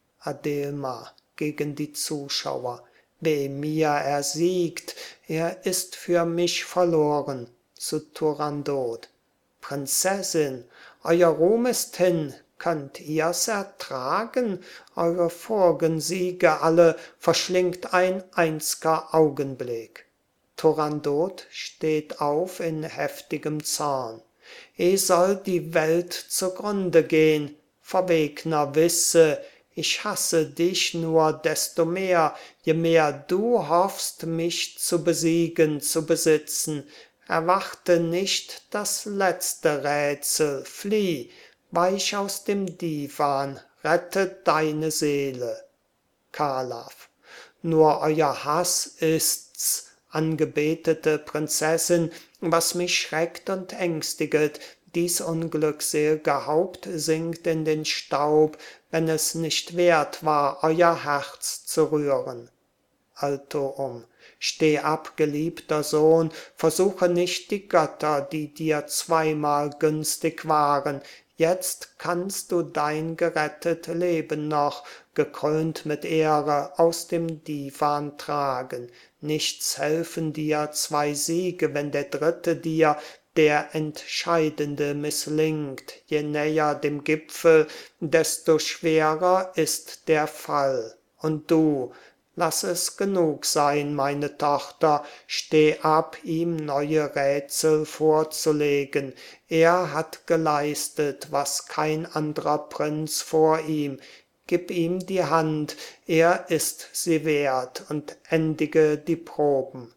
Adelma, gegen die Zuschauer. Weh mir, er siegt, er ist für mich verloren. Zu Turandot. Prinzessin, euer Ruhm ist hin, könnt ihr's ertragen? Eure vorigen Siege alle verschlingt ein einz'ger Augenblick. Turandot steht auf in heftigem Zorn. Eh soll die Welt zugrunde gehn, Verwegner, wisse, ich hasse dich nur desto mehr, je mehr du hoffst, mich zu besiegen, zu besitzen. Erwarte nicht das letzte Rätsel, flieh, weich aus dem Divan, rette deine Seele. Kalav, nur euer Hass ist's, angebetete Prinzessin, was mich schreckt und ängstiget, dies unglücksel'ge Haupt sinkt in den Staub, wenn es nicht wert war, euer Herz zu rühren. Alto um. Steh ab, geliebter Sohn, versuche nicht die Götter, die dir zweimal günstig waren. Jetzt kannst du dein gerettet Leben noch, gekrönt mit Ehre, aus dem Divan tragen. Nichts helfen dir zwei Siege, wenn der dritte dir, der Entscheidende, misslingt. Je näher dem Gipfel, desto schwerer ist der Fall. Und du, lass es genug sein, meine Tochter, steh ab, ihm neue Rätsel vorzulegen. Er hat geleistet, was kein anderer Prinz vor ihm. Gib ihm die Hand, er ist sie wert, und endige die Proben.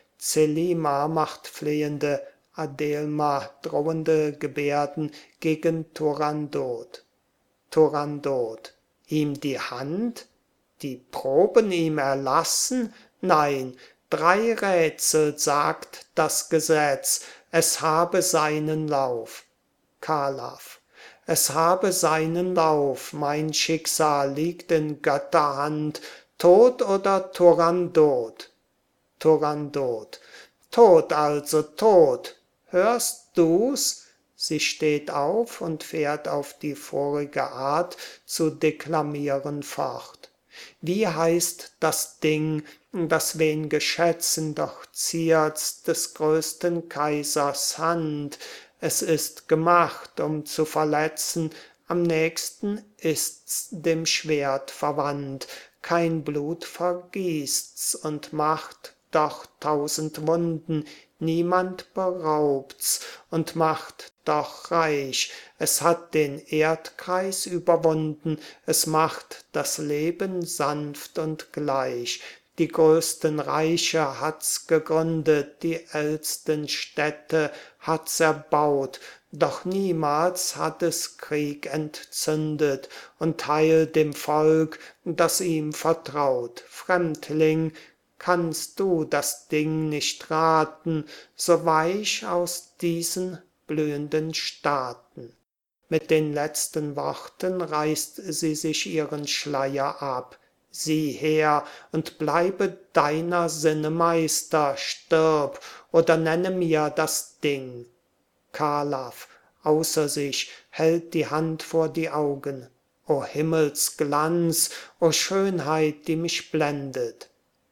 Zelima macht flehende, Adelma drohende Gebärden gegen Turandot. Turandot, ihm die Hand? Die Proben ihm erlassen? Nein, drei Rätsel sagt das Gesetz, es habe seinen Lauf. Kalav, es habe seinen Lauf, mein Schicksal liegt in Götterhand, Tod oder Turandot? Turandot. Tod also, Tod. Hörst du's? Sie steht auf und fährt auf die vorige Art zu deklamieren fort. Wie heißt das Ding, das wen geschätzen, doch ziert's des größten Kaisers Hand? Es ist gemacht, um zu verletzen, am nächsten ist's dem Schwert verwandt. Kein Blut vergießt's und macht doch tausend Wunden, niemand beraubt's und macht doch reich. Es hat den Erdkreis überwunden, es macht das Leben sanft und gleich. Die größten Reiche hat's gegründet, die ältsten Städte hat's erbaut, doch niemals hat es Krieg entzündet und Heil dem Volk, das ihm vertraut. Fremdling, kannst du das Ding nicht raten, so weich aus diesen blühenden Staaten. Mit den letzten Worten reißt sie sich ihren Schleier ab. Sieh her und bleibe deiner Sinne Meister, stirb oder nenne mir das Ding. Khalaf, außer sich, hält die Hand vor die Augen. O Himmelsglanz, o Schönheit, die mich blendet.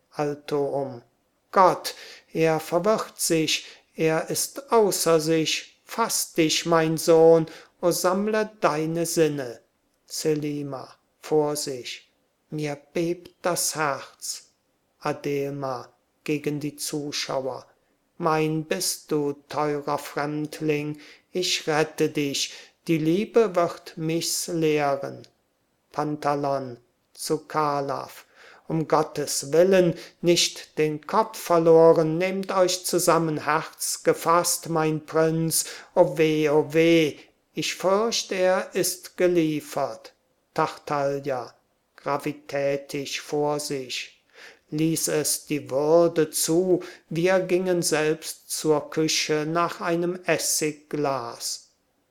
Alto Gott, er verwirrt sich, er ist außer sich, fass dich, mein Sohn, o sammle deine Sinne. Zelima, vor sich, mir bebt das Herz. Adelma, gegen die Zuschauer, mein bist du, teurer Fremdling, ich rette dich, die Liebe wird mich's lehren. Pantalon, zu Khalaf, um Gottes Willen, nicht den Kopf verloren, nehmt euch zusammen, Herz gefasst, mein Prinz, o weh, o weh, ich fürcht, er ist geliefert. Tartaglia, gravitätisch vor sich, ließ es die Würde zu, wir gingen selbst zur Küche nach einem Essigglas.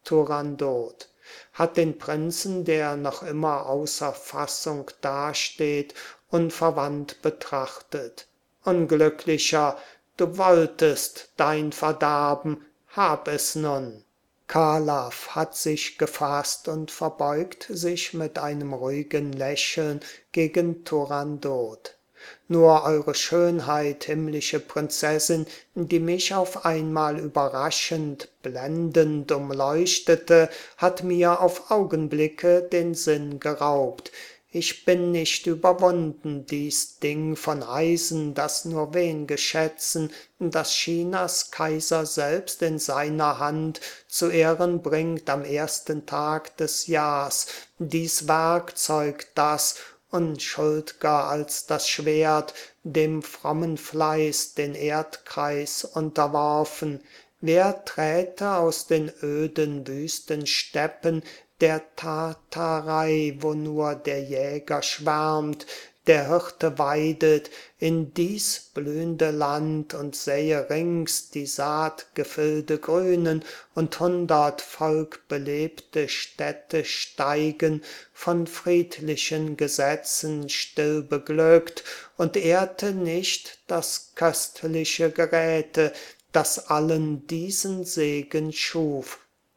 Turandot hat den Prinzen, der noch immer außer Fassung dasteht, unverwandt betrachtet. Unglücklicher, du wolltest dein Verderben, hab es nun. Khalaf hat sich gefasst und verbeugt sich mit einem ruhigen Lächeln gegen Turandot. Nur eure Schönheit, himmlische Prinzessin, die mich auf einmal überraschend, blendend umleuchtete, hat mir auf Augenblicke den Sinn geraubt. Ich bin nicht überwunden, dies Ding von Eisen, das nur wen'ge schätzen, das Chinas Kaiser selbst in seiner Hand zu Ehren bringt am ersten Tag des Jahrs. Dies Werkzeug, das unschuld'ger als das Schwert, dem frommen Fleiß den Erdkreis unterworfen. Wer träte aus den öden Wüstensteppen der Tartarei, wo nur der Jäger schwärmt, der Hirte weidet, in dies blühende Land und sähe rings die Saatgefilde grünen und hundert volkbelebte Städte steigen, von friedlichen Gesetzen still beglückt, und ehrte nicht das köstliche Geräte, das allen diesen Segen schuf.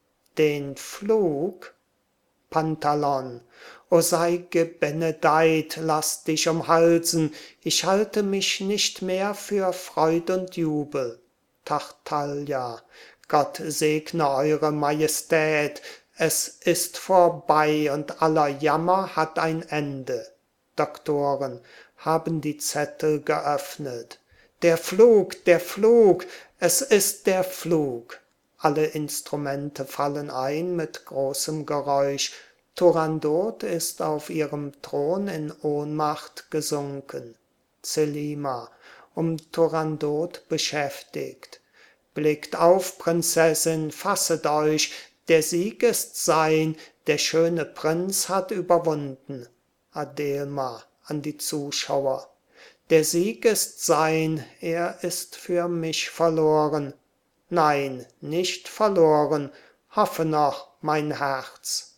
Den Flug? Pantalon, o sei gebenedeit, lass dich umhalsen, ich halte mich nicht mehr für Freud und Jubel. Tartaglia, Gott segne eure Majestät, es ist vorbei und aller Jammer hat ein Ende. Doktoren haben die Zettel geöffnet. Der Flug, der Flug, es ist der Flug. Alle Instrumente fallen ein mit großem Geräusch. Turandot ist auf ihrem Thron in Ohnmacht gesunken. Zelima, um Turandot beschäftigt. Blickt auf, Prinzessin, fasset euch, der Sieg ist sein, der schöne Prinz hat überwunden. Adelma an die Zuschauer. Der Sieg ist sein, er ist für mich verloren. Nein, nicht verloren, hoffe noch, mein Herz.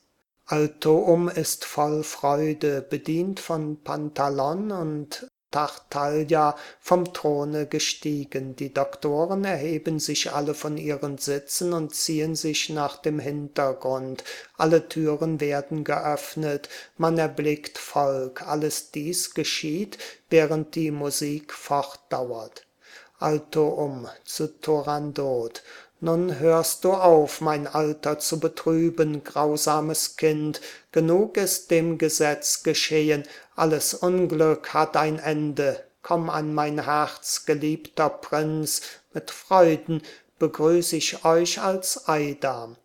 Altoum ist voll Freude, bedient von Pantalon und Tartaglia vom Throne gestiegen. Die Doktoren erheben sich alle von ihren Sitzen und ziehen sich nach dem Hintergrund. Alle Türen werden geöffnet, man erblickt Volk. Alles dies geschieht, während die Musik fortdauert. Altoum zu Turandot. Nun hörst du auf, mein Alter zu betrüben, grausames Kind, genug ist dem Gesetz geschehen, alles Unglück hat ein Ende. Komm an mein Herz, geliebter Prinz, mit Freuden begrüß ich euch als Eidam.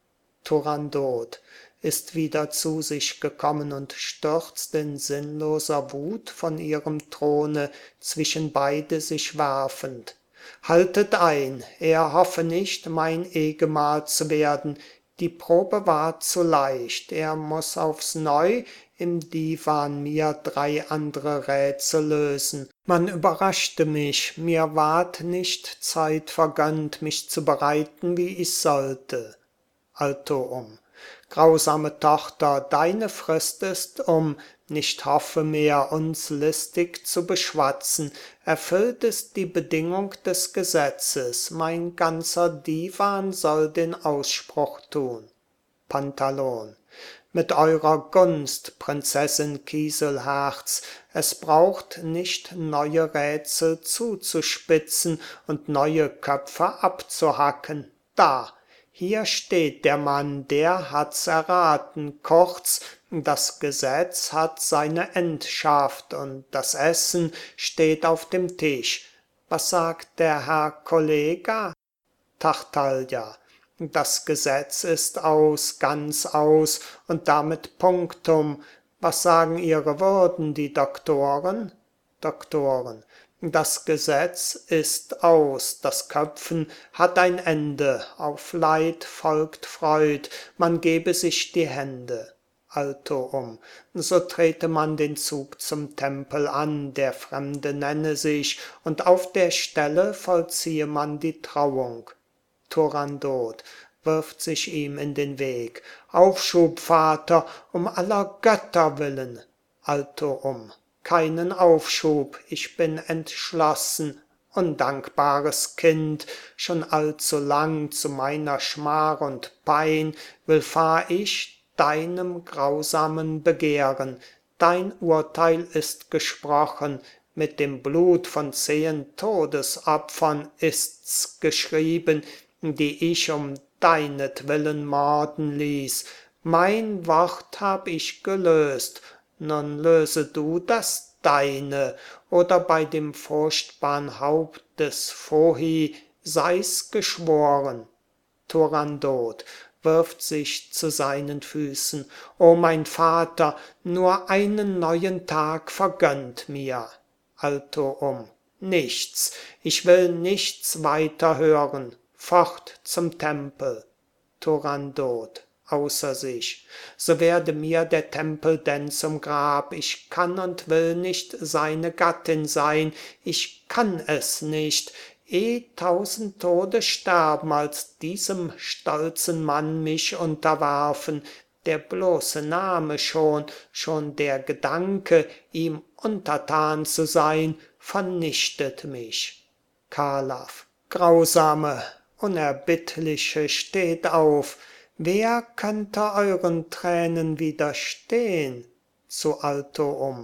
Turandot ist wieder zu sich gekommen und stürzt in sinnloser Wut von ihrem Throne, zwischen beide sich werfend. Haltet ein, er hoffe nicht, mein Ehgemahl zu werden, die Probe war zu leicht, er muß aufs Neu im Divan mir drei andre Rätsel lösen. Man überraschte mich, mir ward nicht Zeit vergönnt, mich zu bereiten, wie ich sollte. Altoum. Grausame Tochter, deine Frist ist um, nicht hoffe mehr, uns listig zu beschwatzen. Erfüllt ist die Bedingung des Gesetzes, mein ganzer Divan soll den Ausspruch tun. Pantalon. Mit eurer Gunst, Prinzessin Kieselherz, es braucht nicht neue Rätsel zuzuspitzen und neue Köpfe abzuhacken. Da, hier steht der Mann, der hat's erraten, kurz, das Gesetz hat seine Endschaft und das Essen steht auf dem Tisch. Was sagt der Herr Kollega? Tartaglia. Das Gesetz ist aus, ganz aus und damit Punktum. Was sagen Ihre Würden, die Doktoren? Doktoren. Das Gesetz ist aus, das Köpfen hat ein Ende, auf Leid folgt Freud, man gebe sich die Hände. Altoum. So trete man den Zug zum Tempel an, der Fremde nenne sich, und auf der Stelle vollziehe man die Trauung. Turandot wirft sich ihm in den Weg. Aufschub, Vater, um aller Götter willen. Altoum. Keinen Aufschub, ich bin entschlossen, undankbares Kind, schon allzu lang zu meiner Schmach und Pein willfahr ich deinem grausamen Begehren. Dein Urteil ist gesprochen, mit dem Blut von zehen Todesopfern ist's geschrieben, die ich um deinetwillen morden ließ. Mein Wort hab ich gelöst, nun löse du das deine, oder bei dem furchtbarn Haupt des Phohi sei's geschworen. Turandot wirft sich zu seinen Füßen. O mein Vater, nur einen neuen Tag vergönnt mir. Altoum. Nichts, ich will nichts weiter hören. Fort zum Tempel. Turandot. Außer sich. So werde mir der Tempel denn zum Grab. Ich kann und will nicht seine Gattin sein. Ich kann es nicht. Eh tausend Tode sterben, als diesem stolzen Mann mich unterwerfen. Der bloße Name schon, schon der Gedanke, ihm untertan zu sein, vernichtet mich. Karlav. Grausame, unerbittliche, steht auf. Wer könnte euren Tränen widerstehn? Zu Altoum.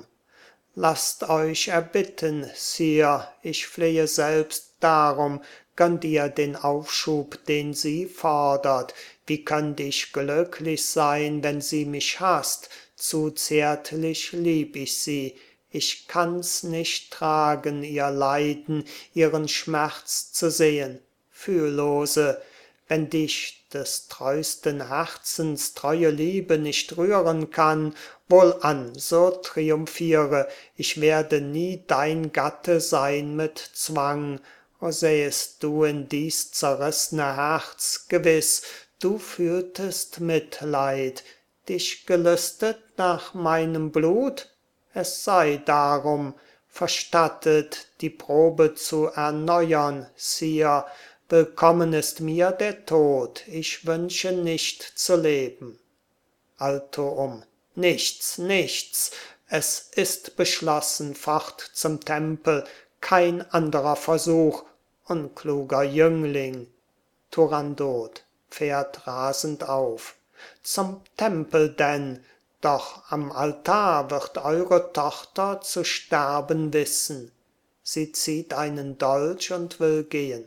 Lasst euch erbitten, Sire, ich flehe selbst darum, gönnt ihr den Aufschub, den sie fordert. Wie könnt ich glücklich sein, wenn sie mich hasst? Zu zärtlich lieb ich sie. Ich kann's nicht tragen, ihr Leiden, ihren Schmerz zu sehen. Fühllose, wenn dich des treusten Herzens treue Liebe nicht rühren kann, wohlan, so triumphiere, ich werde nie dein Gatte sein mit Zwang. O sähest du in dies zerrissene Herz, gewiß, du fühltest Mitleid, dich gelüstet nach meinem Blut? Es sei darum, verstattet, die Probe zu erneuern, Sire, willkommen ist mir der Tod, ich wünsche nicht zu leben. Alto um. Nichts, nichts, es ist beschlossen, fort zum Tempel, kein anderer Versuch, unkluger Jüngling. Turandot fährt rasend auf. Zum Tempel denn, doch am Altar wird eure Tochter zu sterben wissen. Sie zieht einen Dolch und will gehen.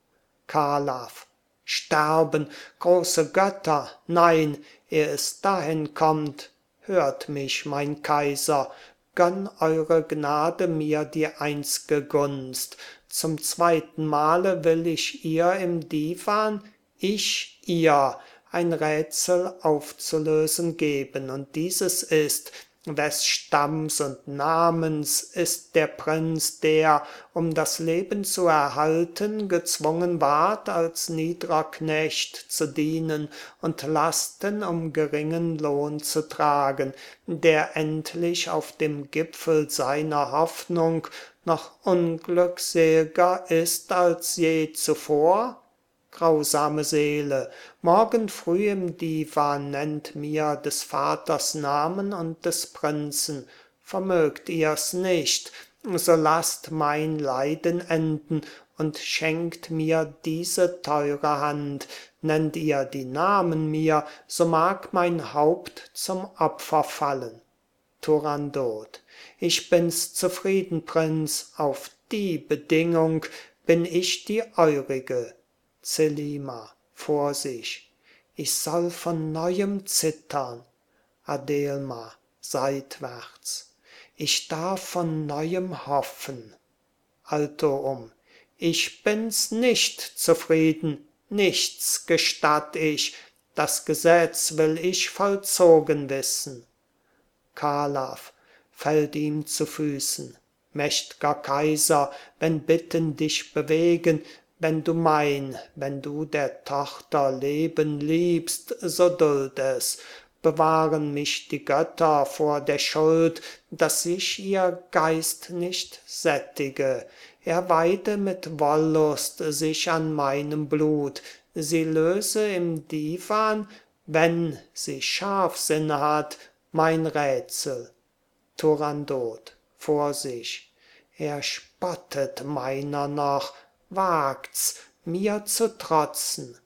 Kalav. Sterben, große Götter, nein, ehe es dahin kommt, hört mich, mein Kaiser, gönn eure Gnade mir die einz'ge Gunst. Zum zweiten Male will ich ihr im Divan, ich ihr, ein Rätsel aufzulösen geben, und dieses ist, wes Stamms und Namens ist der Prinz, der, um das Leben zu erhalten, gezwungen ward, als niedrer Knecht zu dienen und Lasten um geringen Lohn zu tragen, der endlich auf dem Gipfel seiner Hoffnung noch unglücksel'ger ist als je zuvor? Grausame Seele, morgen früh im Divan nennt mir des Vaters Namen und des Prinzen. Vermögt ihr's nicht, so lasst mein Leiden enden und schenkt mir diese teure Hand. Nennt ihr die Namen mir, so mag mein Haupt zum Opfer fallen. Turandot. Ich bin's zufrieden, Prinz, auf die Bedingung bin ich die eurige. Zelima vor sich. Ich soll von neuem zittern. Adelma seitwärts. Ich darf von neuem hoffen. Alto um. Ich bin's nicht zufrieden, nichts gestatt ich, das Gesetz will ich vollzogen wissen. Kalav fällt ihm zu Füßen. Mächt'ger Kaiser, wenn Bitten dich bewegen, wenn du mein, wenn du der Tochter Leben liebst, so duld es. Bewahren mich die Götter vor der Schuld, dass sich ihr Geist nicht sättige. Er weide mit Wollust sich an meinem Blut, sie löse im Divan, wenn sie Scharfsinn hat, mein Rätsel. Turandot vor sich. Er spottet meiner noch, wagt's, mir zu trotzen.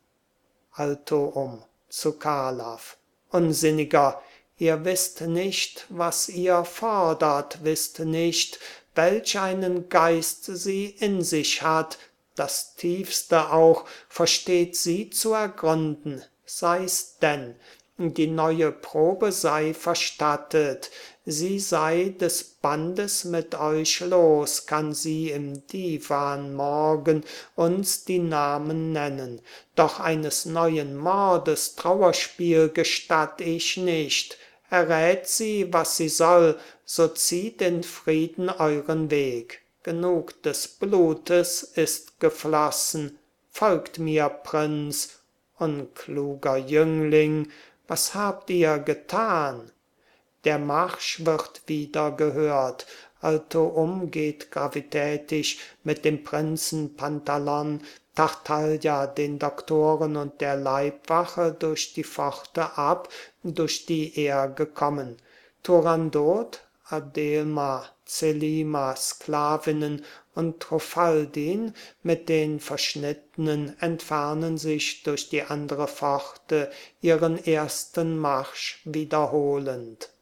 Alto um zu Kalav. Unsinniger, ihr wisst nicht, was ihr fordert, wisst nicht, welch einen Geist sie in sich hat, das Tiefste auch versteht sie zu ergründen. Sei's denn, die neue Probe sei verstattet, sie sei des Bandes mit euch los, kann sie im Divan morgen uns die Namen nennen. Doch eines neuen Mordes Trauerspiel gestatt ich nicht. Errät sie, was sie soll, so zieht in Frieden euren Weg. Genug des Blutes ist geflossen. Folgt mir, Prinz, unkluger Jüngling, was habt ihr getan? Der Marsch wird wieder gehört. Alto um geht gravitätisch mit dem Prinzen Pantalon, Tartaglia, den Doktoren und der Leibwache durch die Pforte ab, durch die er gekommen. Turandot, Adelma, Zelima, Sklavinnen und Truffaldin mit den Verschnittenen entfernen sich durch die andere Pforte, ihren ersten Marsch wiederholend.